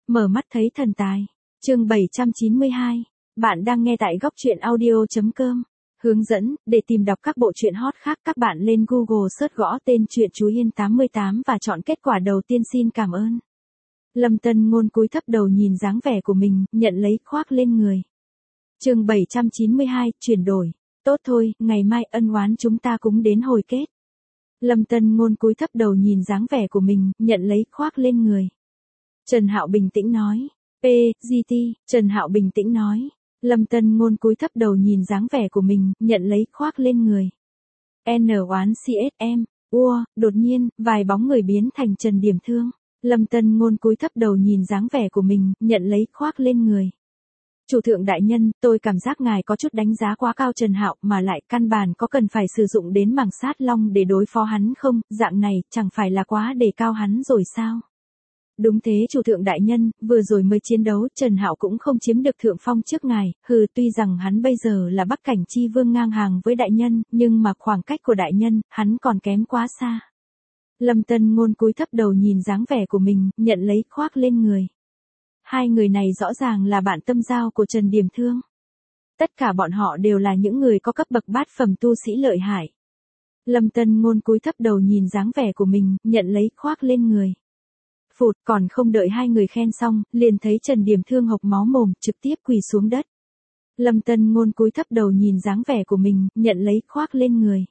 Mở mắt thấy thần tài. Chương 792. Bạn đang nghe tại góc truyện audio.com. Hướng dẫn, để tìm đọc các bộ truyện hot khác các bạn lên Google search gõ tên truyện Chú Hiên 88 và chọn kết quả đầu tiên xin cảm ơn. Lâm Tân Ngôn cúi thấp đầu nhìn dáng vẻ của mình, nhận lấy khoác lên người. Chương 792, chuyển đổi. Tốt thôi, ngày mai ân oán chúng ta cũng đến hồi kết. Lâm Tân Ngôn cúi thấp đầu nhìn dáng vẻ của mình, nhận lấy khoác lên người. Trần Hạo bình tĩnh nói. PGT, Trần Hạo bình tĩnh nói. Lâm Tân Ngôn cúi thấp đầu nhìn dáng vẻ của mình, nhận lấy khoác lên người. N1CSM, đột nhiên, vài bóng người biến thành Trần Điểm Thương. Lâm Tân Ngôn cúi thấp đầu nhìn dáng vẻ của mình, nhận lấy khoác lên người. Chủ thượng đại nhân, tôi cảm giác ngài có chút đánh giá quá cao Trần Hạo, mà lại căn bản có cần phải sử dụng đến mảng sát long để đối phó hắn không, dạng này chẳng phải là quá đề cao hắn rồi sao? Đúng thế chủ thượng đại nhân, vừa rồi mới chiến đấu, Trần Hạo cũng không chiếm được thượng phong trước ngài, tuy rằng hắn bây giờ là Bắc Cảnh Chi Vương ngang hàng với đại nhân, nhưng mà khoảng cách của đại nhân, hắn còn kém quá xa. Lâm Tân Ngôn cúi thấp đầu nhìn dáng vẻ của mình, nhận lấy khoác lên người. Hai người này rõ ràng là bạn tâm giao của Trần Điểm Thương. Tất cả bọn họ đều là những người có cấp bậc bát phẩm tu sĩ lợi hại. Lâm Tân Ngôn cúi thấp đầu nhìn dáng vẻ của mình, nhận lấy khoác lên người. Phụt, còn không đợi hai người khen xong, liền thấy Trần Điểm Thương hộc máu mồm, trực tiếp quỳ xuống đất. Lâm Tân Ngôn cúi thấp đầu nhìn dáng vẻ của mình, nhận lấy khoác lên người.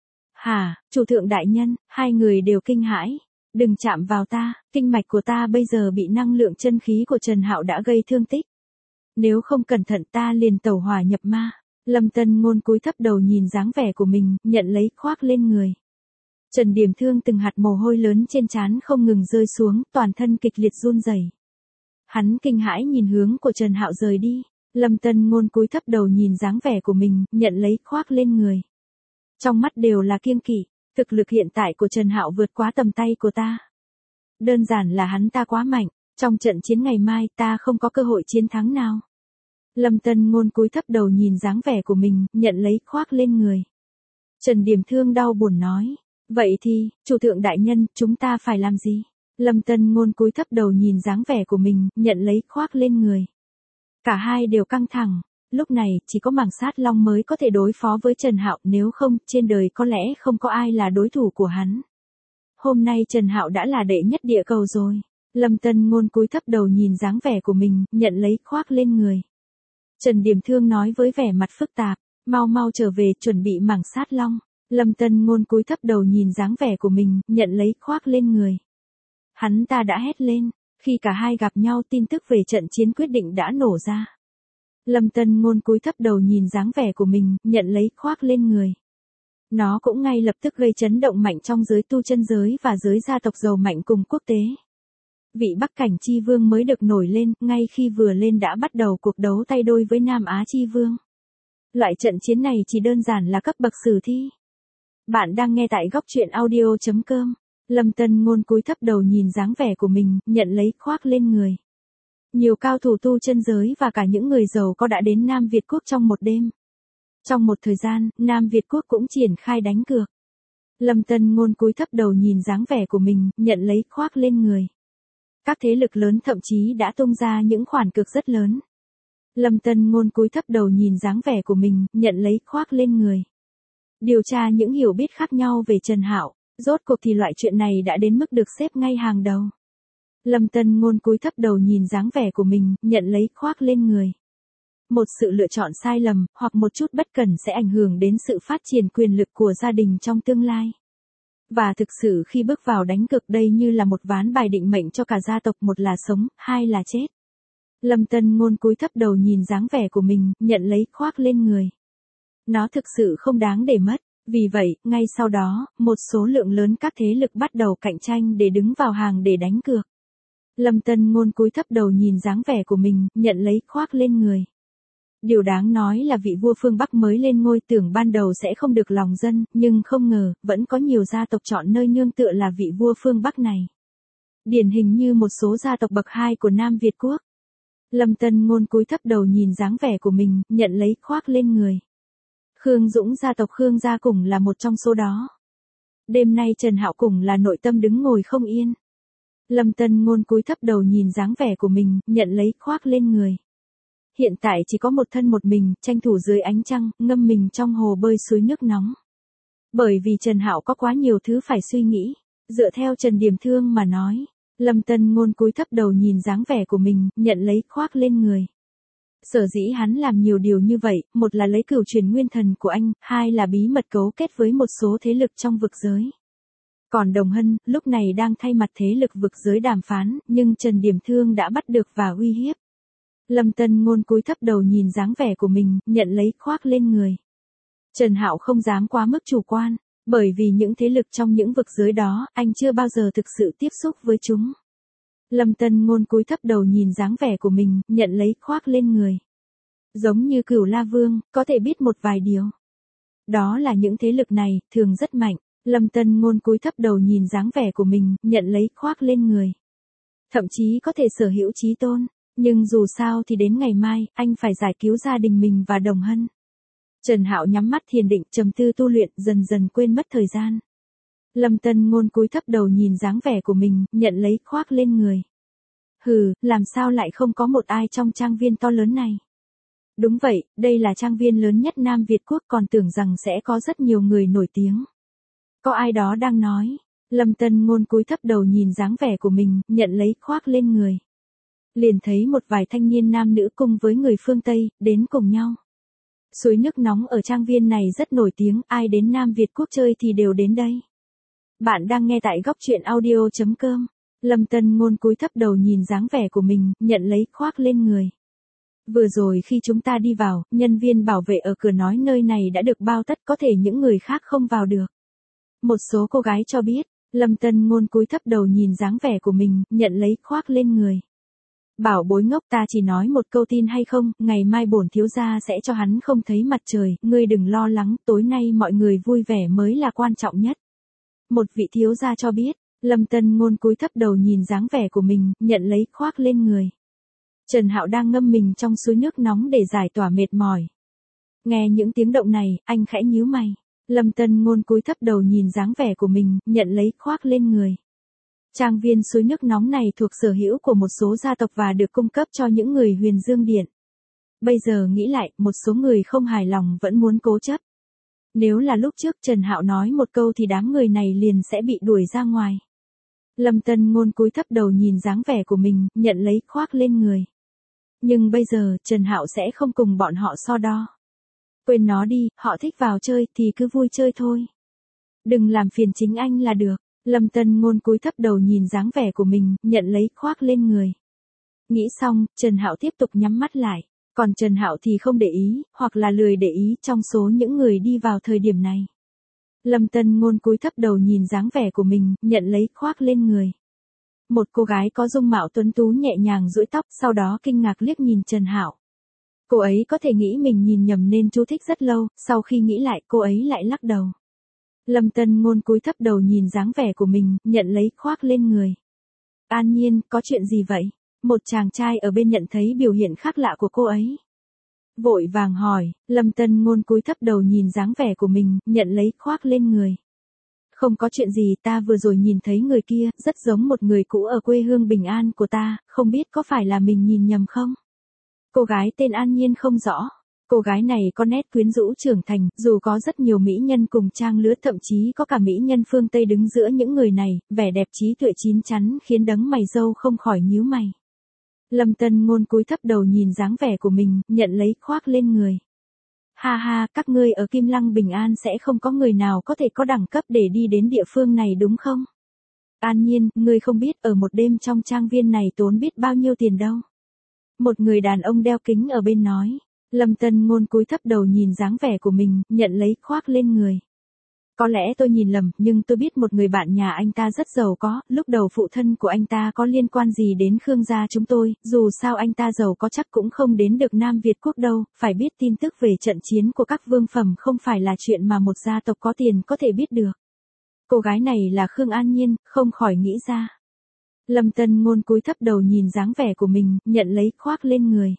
Hả, chủ thượng đại nhân, hai người đều kinh hãi. Đừng chạm vào ta, kinh mạch của ta bây giờ bị năng lượng chân khí của Trần Hạo đã gây thương tích. Nếu không cẩn thận ta liền tẩu hỏa nhập ma. Lâm Tân Ngôn cúi thấp đầu nhìn dáng vẻ của mình, nhận lấy khoác lên người. Trần Điểm Thương từng hạt mồ hôi lớn trên trán không ngừng rơi xuống, toàn thân kịch liệt run rẩy. Hắn kinh hãi nhìn hướng của Trần Hạo rời đi. Lâm Tân Ngôn cúi thấp đầu nhìn dáng vẻ của mình, nhận lấy khoác lên người. Trong mắt đều là kiêng kỵ. Thực lực hiện tại của Trần Hạo vượt quá tầm tay của ta. Đơn giản là hắn ta quá mạnh, trong trận chiến ngày mai ta không có cơ hội chiến thắng nào. Lâm Tân Ngôn cúi thấp đầu nhìn dáng vẻ của mình, nhận lấy khoác lên người. Trần Điểm Thương đau buồn nói, vậy thì, chủ thượng đại nhân, chúng ta phải làm gì? Lâm Tân Ngôn cúi thấp đầu nhìn dáng vẻ của mình, nhận lấy khoác lên người. Cả hai đều căng thẳng. Lúc này, chỉ có mảng sát long mới có thể đối phó với Trần Hạo, nếu không, trên đời có lẽ không có ai là đối thủ của hắn. Hôm nay Trần Hạo đã là đệ nhất địa cầu rồi. Lâm Tân Ngôn cúi thấp đầu nhìn dáng vẻ của mình, nhận lấy khoác lên người. Trần Điểm Thương nói với vẻ mặt phức tạp, mau mau trở về chuẩn bị mảng sát long. Lâm Tân Ngôn cúi thấp đầu nhìn dáng vẻ của mình, nhận lấy khoác lên người. Hắn ta đã hét lên, khi cả hai gặp nhau tin tức về trận chiến quyết định đã nổ ra. Lâm Tân Ngôn cúi thấp đầu nhìn dáng vẻ của mình, nhận lấy khoác lên người. Nó cũng ngay lập tức gây chấn động mạnh trong giới tu chân giới và giới gia tộc giàu mạnh cùng quốc tế. Vị Bắc Cảnh Chi Vương mới được nổi lên, ngay khi vừa lên đã bắt đầu cuộc đấu tay đôi với Nam Á Chi Vương. Loại trận chiến này chỉ đơn giản là cấp bậc sử thi. Bạn đang nghe tại góc truyện audio.com. Lâm Tân Ngôn cúi thấp đầu nhìn dáng vẻ của mình, nhận lấy khoác lên người. Nhiều cao thủ tu chân giới và cả những người giàu có đã đến Nam Việt Quốc trong một đêm. Trong một thời gian, Nam Việt Quốc cũng triển khai đánh cược. Lâm Tân Ngôn cúi thấp đầu nhìn dáng vẻ của mình, nhận lấy khoác lên người. Các thế lực lớn thậm chí đã tung ra những khoản cược rất lớn. Lâm Tân Ngôn cúi thấp đầu nhìn dáng vẻ của mình, nhận lấy khoác lên người. Điều tra những hiểu biết khác nhau về Trần Hạo, rốt cuộc thì loại chuyện này đã đến mức được xếp ngay hàng đầu. Lâm Tân Ngôn cúi thấp đầu nhìn dáng vẻ của mình, nhận lấy khoác lên người. Một sự lựa chọn sai lầm, hoặc một chút bất cẩn sẽ ảnh hưởng đến sự phát triển quyền lực của gia đình trong tương lai. Và thực sự khi bước vào đánh cược đây như là một ván bài định mệnh cho cả gia tộc, một là sống, hai là chết. Lâm Tân Ngôn cúi thấp đầu nhìn dáng vẻ của mình, nhận lấy khoác lên người. Nó thực sự không đáng để mất. Vì vậy, ngay sau đó, một số lượng lớn các thế lực bắt đầu cạnh tranh để đứng vào hàng để đánh cược. Lâm Tân Ngôn cúi thấp đầu nhìn dáng vẻ của mình, nhận lấy khoác lên người. Điều đáng nói là vị vua phương Bắc mới lên ngôi tưởng ban đầu sẽ không được lòng dân, nhưng không ngờ, vẫn có nhiều gia tộc chọn nơi nương tựa là vị vua phương Bắc này. Điển hình như một số gia tộc bậc 2 của Nam Việt Quốc. Lâm Tân Ngôn cúi thấp đầu nhìn dáng vẻ của mình, nhận lấy khoác lên người. Khương Dũng gia tộc Khương gia cùng là một trong số đó. Đêm nay Trần Hạo cùng là nội tâm đứng ngồi không yên. Lâm Tân Ngôn cúi thấp đầu nhìn dáng vẻ của mình, nhận lấy khoác lên người. Hiện tại chỉ có một thân một mình, tranh thủ dưới ánh trăng, ngâm mình trong hồ bơi suối nước nóng. Bởi vì Trần Hạo có quá nhiều thứ phải suy nghĩ. Dựa theo Trần Điểm Thương mà nói, Lâm Tân Ngôn cúi thấp đầu nhìn dáng vẻ của mình, nhận lấy khoác lên người. Sở dĩ hắn làm nhiều điều như vậy, một là lấy cửu truyền nguyên thần của anh, hai là bí mật cấu kết với một số thế lực trong vực giới. Còn Đồng Hân, lúc này đang thay mặt thế lực vực giới đàm phán, nhưng Trần Điểm Thương đã bắt được và uy hiếp. Lâm Tân Ngôn cúi thấp đầu nhìn dáng vẻ của mình, nhận lấy khoác lên người. Trần Hạo không dám quá mức chủ quan, bởi vì những thế lực trong những vực giới đó, anh chưa bao giờ thực sự tiếp xúc với chúng. Lâm Tân Ngôn cúi thấp đầu nhìn dáng vẻ của mình, nhận lấy khoác lên người. Giống như Cửu La Vương, có thể biết một vài điều. Đó là những thế lực này, thường rất mạnh. Lâm Tân Ngôn cúi thấp đầu nhìn dáng vẻ của mình, nhận lấy khoác lên người. Thậm chí có thể sở hữu chí tôn, nhưng dù sao thì đến ngày mai, anh phải giải cứu gia đình mình và Đồng Hân. Trần Hạo nhắm mắt thiền định, trầm tư tu luyện, dần dần quên mất thời gian. Lâm Tân Ngôn cúi thấp đầu nhìn dáng vẻ của mình, nhận lấy khoác lên người. Hừ, làm sao lại không có một ai trong trang viên to lớn này? Đúng vậy, đây là trang viên lớn nhất Nam Việt Quốc, còn tưởng rằng sẽ có rất nhiều người nổi tiếng. Có ai đó đang nói. Lâm Tân Ngôn cúi thấp đầu nhìn dáng vẻ của mình, nhận lấy khoác lên người. Liền thấy một vài thanh niên nam nữ cùng với người phương Tây, đến cùng nhau. Suối nước nóng ở trang viên này rất nổi tiếng, ai đến Nam Việt Quốc chơi thì đều đến đây. Bạn đang nghe tại góc truyện audio.com. Lâm Tân Ngôn cúi thấp đầu nhìn dáng vẻ của mình, nhận lấy khoác lên người. Vừa rồi khi chúng ta đi vào, nhân viên bảo vệ ở cửa nói nơi này đã được bao tất, có thể những người khác không vào được. Một số cô gái cho biết, Lâm Tân Ngôn cúi thấp đầu nhìn dáng vẻ của mình, nhận lấy khoác lên người. Bảo bối ngốc, ta chỉ nói một câu, tin hay không, ngày mai bổn thiếu gia sẽ cho hắn không thấy mặt trời, ngươi đừng lo lắng, tối nay mọi người vui vẻ mới là quan trọng nhất. Một vị thiếu gia cho biết, Lâm Tân Ngôn cúi thấp đầu nhìn dáng vẻ của mình, nhận lấy khoác lên người. Trần Hạo đang ngâm mình trong suối nước nóng để giải tỏa mệt mỏi. Nghe những tiếng động này, anh khẽ nhíu mày. Lâm Tân Ngôn cúi thấp đầu nhìn dáng vẻ của mình, nhận lấy khoác lên người. Trang viên suối nước nóng này thuộc sở hữu của một số gia tộc và được cung cấp cho những người Huyền Dương Điện. Bây giờ nghĩ lại, một số người không hài lòng vẫn muốn cố chấp. Nếu là lúc trước Trần Hạo nói một câu thì đám người này liền sẽ bị đuổi ra ngoài. Lâm Tân Ngôn cúi thấp đầu nhìn dáng vẻ của mình, nhận lấy khoác lên người. Nhưng bây giờ, Trần Hạo sẽ không cùng bọn họ so đo. Quên nó đi, họ thích vào chơi thì cứ vui chơi thôi. Đừng làm phiền chính anh là được. Lâm Tân Ngôn cúi thấp đầu nhìn dáng vẻ của mình, nhận lấy khoác lên người. Nghĩ xong, Trần Hạo tiếp tục nhắm mắt lại. Còn Trần Hạo thì không để ý, hoặc là lười để ý trong số những người đi vào thời điểm này. Lâm Tân Ngôn cúi thấp đầu nhìn dáng vẻ của mình, nhận lấy khoác lên người. Một cô gái có dung mạo tuấn tú nhẹ nhàng duỗi tóc, sau đó kinh ngạc liếc nhìn Trần Hạo. Cô ấy có thể nghĩ mình nhìn nhầm nên chú thích rất lâu, sau khi nghĩ lại cô ấy lại lắc đầu. Lâm Tân Ngôn cúi thấp đầu nhìn dáng vẻ của mình, nhận lấy khoác lên người. An Nhiên, có chuyện gì vậy? Một chàng trai ở bên nhận thấy biểu hiện khác lạ của cô ấy. Vội vàng hỏi, Lâm Tân Ngôn cúi thấp đầu nhìn dáng vẻ của mình, nhận lấy khoác lên người. Không có chuyện gì, ta vừa rồi nhìn thấy người kia, rất giống một người cũ ở quê hương Bình An của ta, không biết có phải là mình nhìn nhầm không? Cô gái tên An Nhiên không rõ. Cô gái này có nét quyến rũ trưởng thành, dù có rất nhiều mỹ nhân cùng trang lứa, thậm chí có cả mỹ nhân phương Tây đứng giữa những người này, vẻ đẹp trí tuệ chín chắn khiến đấng mày râu không khỏi nhíu mày. Lâm Tân Ngôn cúi thấp đầu nhìn dáng vẻ của mình, nhận lấy khoác lên người. Ha ha, các ngươi ở Kim Lăng Bình An sẽ không có người nào có thể có đẳng cấp để đi đến địa phương này đúng không? An Nhiên, ngươi không biết ở một đêm trong trang viên này tốn biết bao nhiêu tiền đâu. Một người đàn ông đeo kính ở bên nói. Lâm Tân Ngôn cúi thấp đầu nhìn dáng vẻ của mình, nhận lấy khoác lên người. Có lẽ tôi nhìn lầm, nhưng tôi biết một người bạn nhà anh ta rất giàu có, lúc đầu phụ thân của anh ta có liên quan gì đến Khương gia chúng tôi, dù sao anh ta giàu có chắc cũng không đến được Nam Việt Quốc đâu, phải biết tin tức về trận chiến của các vương phẩm không phải là chuyện mà một gia tộc có tiền có thể biết được. Cô gái này là Khương An Nhiên, không khỏi nghĩ ra. Lâm Tân Ngôn cúi thấp đầu nhìn dáng vẻ của mình, nhận lấy khoác lên người.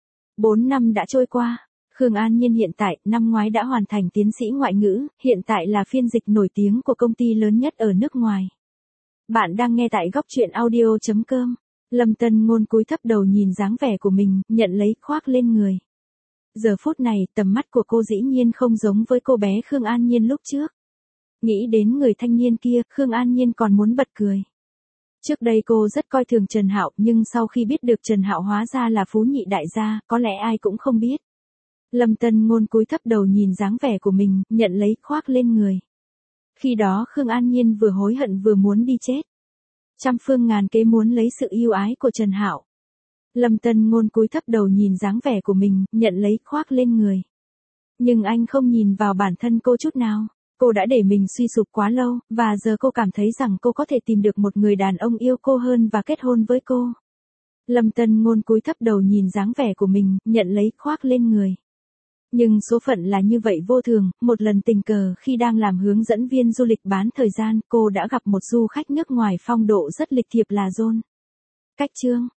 4 năm đã trôi qua. Khương An Nhiên hiện tại, năm ngoái đã hoàn thành tiến sĩ ngoại ngữ, hiện tại là phiên dịch nổi tiếng của công ty lớn nhất ở nước ngoài. Bạn đang nghe tại góc truyện audio.com. Lâm Tân Ngôn cúi thấp đầu nhìn dáng vẻ của mình, nhận lấy khoác lên người. Giờ phút này, tầm mắt của cô dĩ nhiên không giống với cô bé Khương An Nhiên lúc trước. Nghĩ đến người thanh niên kia, Khương An Nhiên còn muốn bật cười. Trước đây cô rất coi thường Trần Hạo, nhưng sau khi biết được Trần Hạo hóa ra là phú nhị đại gia, có lẽ ai cũng không biết. Lâm Tân Ngôn cúi thấp đầu nhìn dáng vẻ của mình, nhận lấy khoác lên người. Khi đó Khương An Nhiên vừa hối hận vừa muốn đi chết. Trăm phương ngàn kế muốn lấy sự yêu ái của Trần Hạo. Lâm Tân Ngôn cúi thấp đầu nhìn dáng vẻ của mình, nhận lấy khoác lên người. Nhưng anh không nhìn vào bản thân cô chút nào. Cô đã để mình suy sụp quá lâu, và giờ cô cảm thấy rằng cô có thể tìm được một người đàn ông yêu cô hơn và kết hôn với cô. Lâm Tân Ngôn cúi thấp đầu nhìn dáng vẻ của mình, nhận lấy khoác lên người. Nhưng số phận là như vậy vô thường, một lần tình cờ khi đang làm hướng dẫn viên du lịch bán thời gian, cô đã gặp một du khách nước ngoài phong độ rất lịch thiệp là John. Cách chương